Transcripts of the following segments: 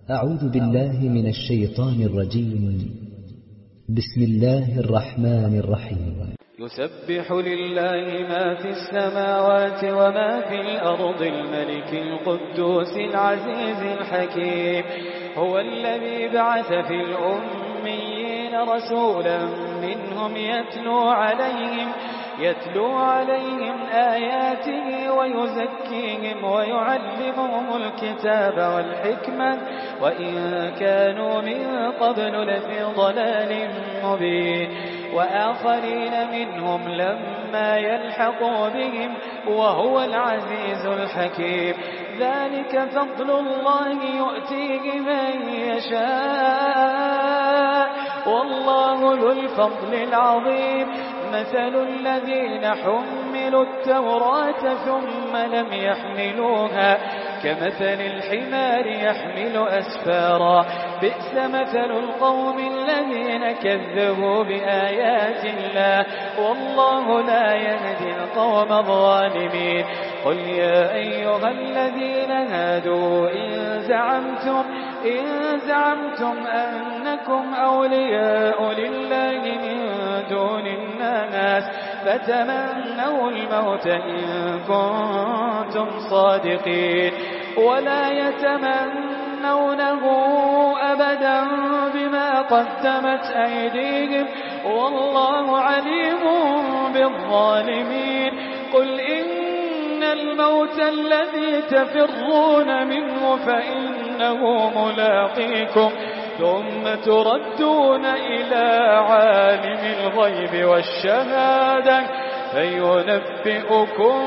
أعوذ بالله من الشيطان الرجيم. بسم الله الرحمن الرحيم. يسبح لله ما في السماوات وما في الأرض الملك القدوس العزيز الحكيم. هو الذي بعث في الأميين رسولا منهم يتلو عليهم آياته ويزكيهم ويعلمهم الكتاب والحكمة وإن كانوا من قبل لفي ضلال مبين. وآخرين منهم لما يلحقوا بهم وهو العزيز الحكيم. ذلك فضل الله يؤتيه من يشاء والله ذو الفضل العظيم. مثل الذين حملوا التوراة ثم لم يحملوها كمثل الحمار يحمل أسفارا بئس مثل القوم الذين كذبوا بآيات الله والله لا يهدي القوم الظالمين. قل يا أيها الذين هادوا إن زعمتم أنكم أولياء لله من دون الناس فتمنوا الموت إن كنتم صادقين ولا يتمنونه أبدا بما قدمت أيديهم والله عليم بالظالمين. قل إن الموت الذي تفرون منه فإنه ملاقيكم ثم تردون إلى عالم الغيب والشهادة فينبئكم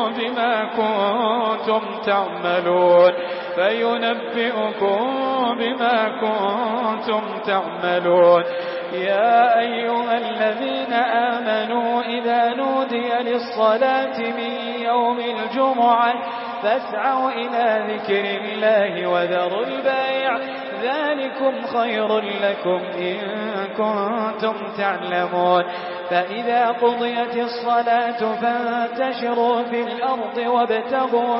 بما كنتم تعملون. يا أيها الذين آمنوا إذا نودي للصلاة من يوم الجمعة فاسعوا إلى ذكر الله وذروا البيع ذلكم خير لكم إن كنتم تعلمون. فإذا قضيت الصلاة فانتشروا في الأرض وابتغوا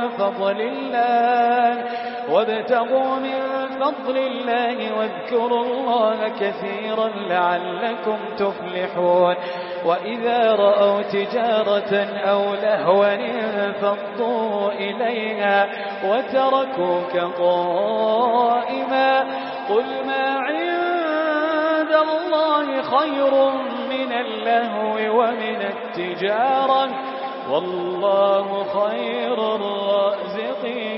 من فضل الله واذكروا الله كثيرا لعلكم تفلحون. وإذا رأوا تجارة أو لهوا انفضوا إليها وتركوك قائما قل ما عند الله خير من اللهو ومن التجارة والله خير الرازقين.